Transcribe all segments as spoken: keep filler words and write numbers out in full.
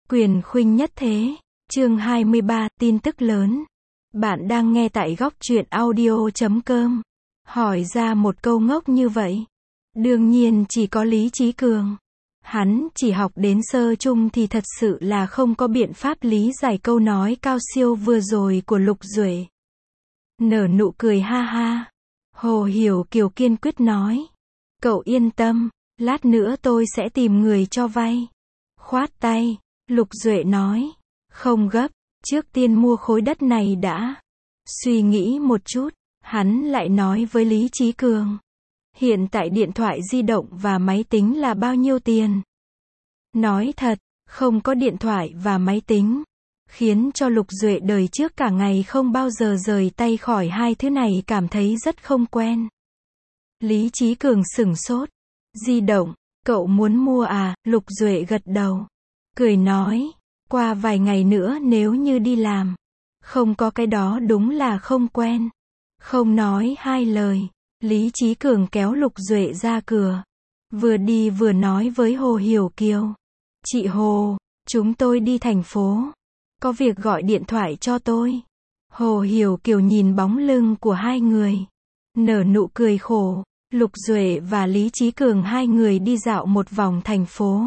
Quyền khuynh nhất thế. Chương hai mươi ba, tin tức lớn. Bạn đang nghe tại góc truyện audio chấm com. Hỏi ra một câu ngốc như vậy. Đương nhiên chỉ có Lý Chí Cường. Hắn chỉ học đến sơ trung thì thật sự là không có biện pháp lý giải câu nói cao siêu vừa rồi của Lục Duệ. Nở nụ cười ha ha. Hồ Hiểu Kiều kiên quyết nói. Cậu yên tâm, lát nữa tôi sẽ tìm người cho vay. Khoát tay, Lục Duệ nói. Không gấp, trước tiên mua khối đất này đã. Suy nghĩ một chút, hắn lại nói với Lý Chí Cường. Hiện tại điện thoại di động và máy tính là bao nhiêu tiền? Nói thật, không có điện thoại và máy tính, khiến cho Lục Duệ đời trước cả ngày không bao giờ rời tay khỏi hai thứ này, cảm thấy rất không quen. Lý Chí Cường sửng sốt. Di động, cậu muốn mua à? Lục Duệ gật đầu. Cười nói, qua vài ngày nữa nếu như đi làm. Không có cái đó đúng là không quen. Không nói hai lời, Lý Chí Cường kéo Lục Duệ ra cửa. Vừa đi vừa nói với Hồ Hiểu Kiều. Chị Hồ, chúng tôi đi thành phố. Có việc gọi điện thoại cho tôi. Hồ Hiểu Kiều nhìn bóng lưng của hai người. Nở nụ cười khổ. Lục Duệ và Lý Chí Cường hai người đi dạo một vòng thành phố.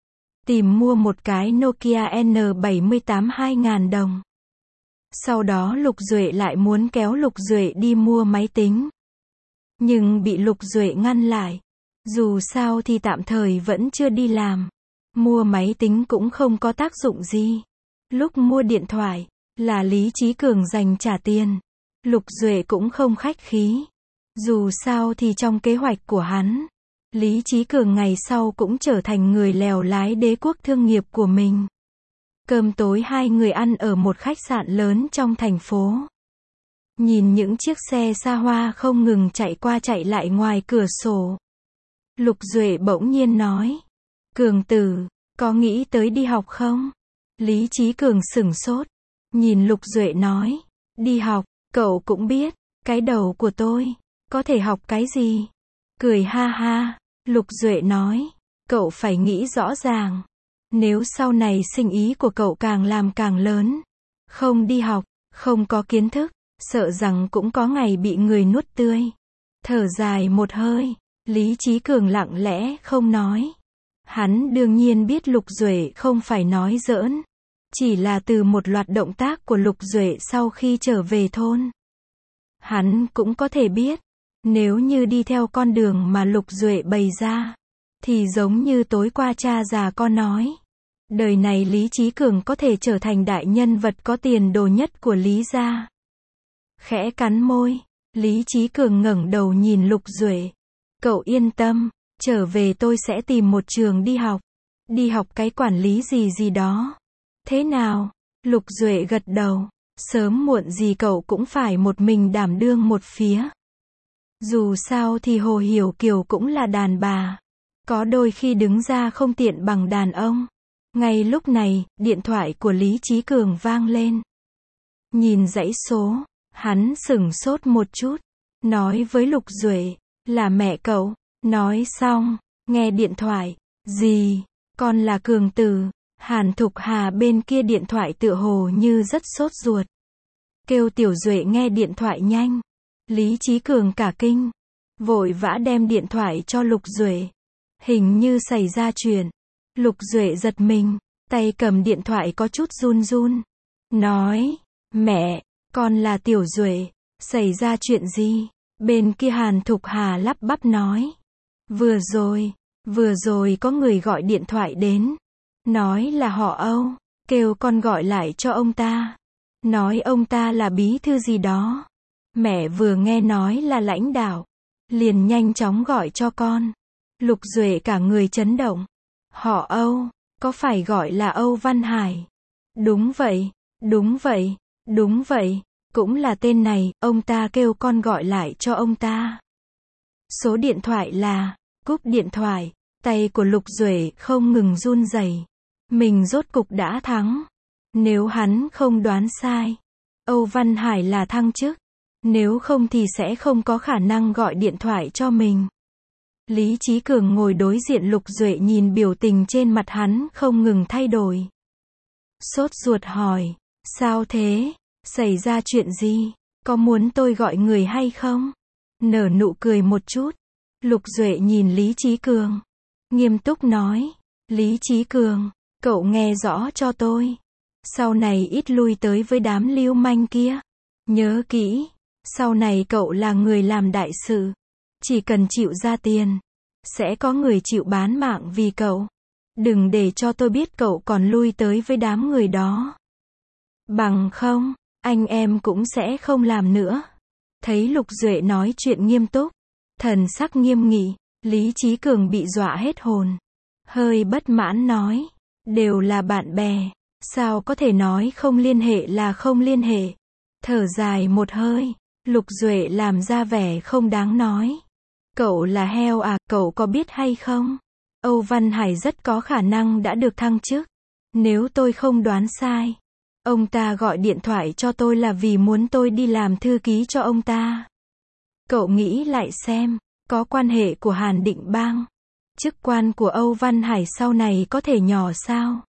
Tìm mua một cái Nokia N bảy tám hai nghìn đồng. Sau đó Lục Duệ lại muốn kéo Lục Duệ đi mua máy tính. Nhưng bị Lục Duệ ngăn lại. Dù sao thì tạm thời vẫn chưa đi làm. Mua máy tính cũng không có tác dụng gì. Lúc mua điện thoại, là Lý Chí Cường dành trả tiền. Lục Duệ cũng không khách khí. Dù sao thì trong kế hoạch của hắn, Lý Chí Cường ngày sau cũng trở thành người lèo lái đế quốc thương nghiệp của mình. Cơm tối hai người ăn ở một khách sạn lớn trong thành phố. Nhìn những chiếc xe xa hoa không ngừng chạy qua chạy lại ngoài cửa sổ. Lục Duệ bỗng nhiên nói. Cường tử, có nghĩ tới đi học không? Lý Chí Cường sửng sốt. Nhìn Lục Duệ nói. Đi học, cậu cũng biết, cái đầu của tôi, có thể học cái gì? Cười ha ha, Lục Duệ nói. Cậu phải nghĩ rõ ràng. Nếu sau này sinh ý của cậu càng làm càng lớn, không đi học, không có kiến thức, sợ rằng cũng có ngày bị người nuốt tươi. Thở dài một hơi, Lý Chí Cường lặng lẽ không nói. Hắn đương nhiên biết Lục Duệ không phải nói giỡn. Chỉ là từ một loạt động tác của Lục Duệ sau khi trở về thôn. Hắn cũng có thể biết, nếu như đi theo con đường mà Lục Duệ bày ra, thì giống như tối qua cha già con nói. Đời này Lý Chí Cường có thể trở thành đại nhân vật có tiền đồ nhất của Lý gia. Khẽ cắn môi, Lý Chí Cường ngẩng đầu nhìn Lục Duệ. Cậu yên tâm, trở về tôi sẽ tìm một trường đi học. Đi học cái quản lý gì gì đó. Thế nào? Lục Duệ gật đầu. Sớm muộn gì cậu cũng phải một mình đảm đương một phía. Dù sao thì Hồ Hiểu Kiều cũng là đàn bà. Có đôi khi đứng ra không tiện bằng đàn ông. Ngay lúc này, điện thoại của Lý Chí Cường vang lên. Nhìn dãy số, hắn sửng sốt một chút. Nói với Lục Duệ, là mẹ cậu. Nói xong, nghe điện thoại. Gì? Con là Cường tử. Hàn Thục Hà bên kia điện thoại tựa hồ như rất sốt ruột. Kêu Tiểu Duệ nghe điện thoại nhanh. Lý Chí Cường cả kinh. Vội vã đem điện thoại cho Lục Duệ. Hình như xảy ra chuyện. Lục Duệ giật mình. Tay cầm điện thoại có chút run run. Nói. Mẹ, con là Tiểu Duệ. Xảy ra chuyện gì? Bên kia Hàn Thục Hà lắp bắp nói. Vừa rồi, vừa rồi có người gọi điện thoại đến. Nói là họ Âu. Kêu con gọi lại cho ông ta. Nói ông ta là bí thư gì đó. Mẹ vừa nghe nói là lãnh đạo. Liền nhanh chóng gọi cho con. Lục Duệ cả người chấn động. Họ Âu, có phải gọi là Âu Văn Hải? Đúng vậy, đúng vậy, đúng vậy. Cũng là tên này, ông ta kêu con gọi lại cho ông ta. Số điện thoại là, cúp điện thoại. Tay của Lục Duệ không ngừng run rẩy. Mình rốt cục đã thắng. Nếu hắn không đoán sai, Âu Văn Hải là thăng chức. Nếu không thì sẽ không có khả năng gọi điện thoại cho mình. Lý Chí Cường ngồi đối diện Lục Duệ nhìn biểu tình trên mặt hắn không ngừng thay đổi. sốt ruột hỏi, sao thế, xảy ra chuyện gì, có muốn tôi gọi người hay không? Nở nụ cười một chút, Lục Duệ nhìn Lý Chí Cường, nghiêm túc nói, Lý Chí Cường, cậu nghe rõ cho tôi, sau này ít lui tới với đám lưu manh kia, nhớ kỹ, sau này cậu là người làm đại sự, chỉ cần chịu ra tiền, sẽ có người chịu bán mạng vì cậu, đừng để cho tôi biết cậu còn lui tới với đám người đó. Bằng không, anh em cũng sẽ không làm nữa. Thấy Lục Duệ nói chuyện nghiêm túc, thần sắc nghiêm nghị, Lý Chí Cường bị dọa hết hồn. Hơi bất mãn nói, đều là bạn bè, sao có thể nói không liên hệ là không liên hệ. Thở dài một hơi, Lục Duệ làm ra vẻ không đáng nói. Cậu là heo à, cậu có biết hay không? Âu Văn Hải rất có khả năng đã được thăng chức. Nếu tôi không đoán sai, ông ta gọi điện thoại cho tôi là vì muốn tôi đi làm thư ký cho ông ta. Cậu nghĩ lại xem, có quan hệ của Hàn Định Bang, chức quan của Âu Văn Hải sau này có thể nhỏ sao?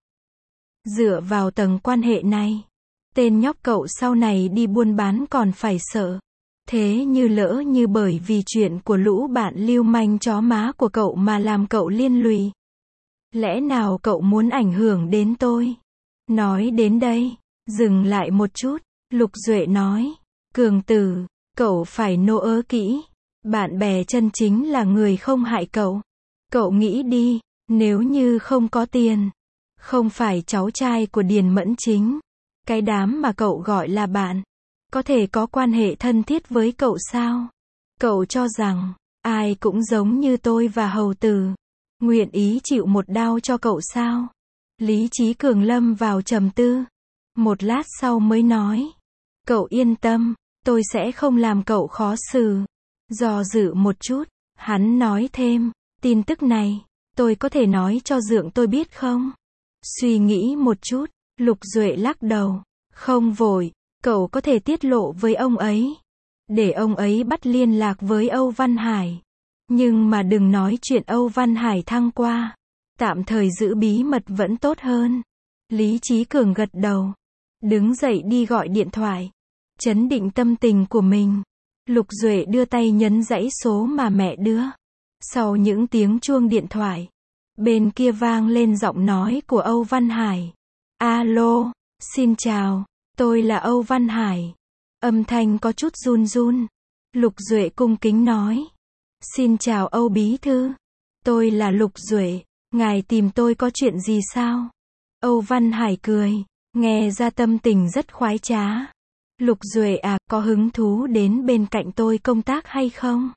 Dựa vào tầng quan hệ này, tên nhóc cậu sau này đi buôn bán còn phải sợ. Thế như lỡ như bởi vì chuyện của lũ bạn lưu manh chó má của cậu mà làm cậu liên lụy. Lẽ nào cậu muốn ảnh hưởng đến tôi? Nói đến đây, dừng lại một chút, Lục Duệ nói, Cường tử, cậu phải nô ớ kỹ, bạn bè chân chính là người không hại cậu. Cậu nghĩ đi, nếu như không có tiền, không phải cháu trai của Điền Mẫn Chính, cái đám mà cậu gọi là bạn, có thể có quan hệ thân thiết với cậu sao? Cậu cho rằng, ai cũng giống như tôi và hầu tử, nguyện ý chịu một đao cho cậu sao? Lý Chí Cường lâm vào trầm tư, một lát sau mới nói, cậu yên tâm, tôi sẽ không làm cậu khó xử. Do dự một chút, hắn nói thêm, tin tức này, tôi có thể nói cho dượng tôi biết không? Suy nghĩ một chút, Lục Duệ lắc đầu, không vội, cậu có thể tiết lộ với ông ấy, để ông ấy bắt liên lạc với Âu Văn Hải. Nhưng mà đừng nói chuyện Âu Văn Hải thăng qua, tạm thời giữ bí mật vẫn tốt hơn. Lý Chí Cường gật đầu, đứng dậy đi gọi điện thoại, trấn định tâm tình của mình. Lục Duệ đưa tay nhấn dãy số mà mẹ đưa. Sau những tiếng chuông điện thoại, bên kia vang lên giọng nói của Âu Văn Hải. Alo, xin chào, tôi là Âu Văn Hải. Âm thanh có chút run run. Lục Duệ cung kính nói, xin chào Âu Bí Thư, tôi là Lục Duệ, ngài tìm tôi có chuyện gì sao? Âu Văn Hải cười, nghe ra tâm tình rất khoái trá. Lục Duệ à, có hứng thú đến bên cạnh tôi công tác hay không?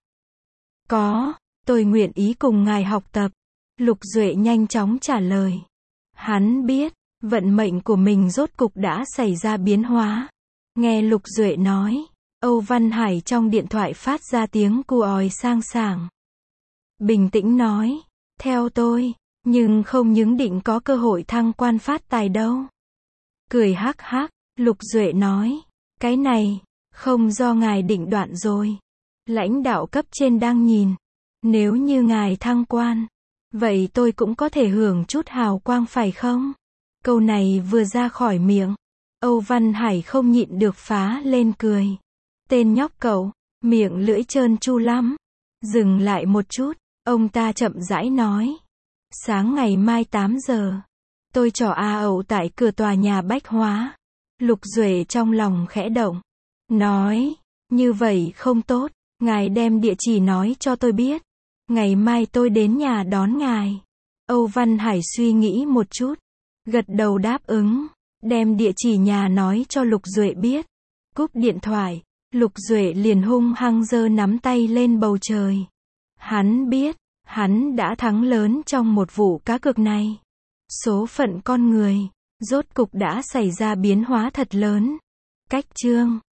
Có, tôi nguyện ý cùng ngài học tập. Lục Duệ nhanh chóng trả lời. Hắn biết, vận mệnh của mình rốt cục đã xảy ra biến hóa. Nghe Lục Duệ nói, Âu Văn Hải trong điện thoại phát ra tiếng cu òi sang sảng. Bình tĩnh nói, theo tôi, nhưng không những định có cơ hội thăng quan phát tài đâu. Cười hắc hắc, Lục Duệ nói, cái này, không do ngài định đoạt rồi. Lãnh đạo cấp trên đang nhìn. Nếu như ngài thăng quan, vậy tôi cũng có thể hưởng chút hào quang phải không? Câu này vừa ra khỏi miệng, Âu Văn Hải không nhịn được phá lên cười. Tên nhóc cậu, miệng lưỡi trơn tru lắm. Dừng lại một chút, ông ta chậm rãi nói. Sáng ngày mai tám giờ, tôi trò A ẩu tại cửa tòa nhà Bách Hóa. Lục Duệ trong lòng khẽ động. Nói, như vậy không tốt, ngài đem địa chỉ nói cho tôi biết. Ngày mai tôi đến nhà đón ngài. Âu Văn Hải suy nghĩ một chút, gật đầu đáp ứng, đem địa chỉ nhà nói cho Lục Duệ biết. Cúp điện thoại, Lục Duệ liền hung hăng giơ nắm tay lên bầu trời. Hắn biết, hắn đã thắng lớn trong một vụ cá cược này. Số phận con người, rốt cục đã xảy ra biến hóa thật lớn. Cách chương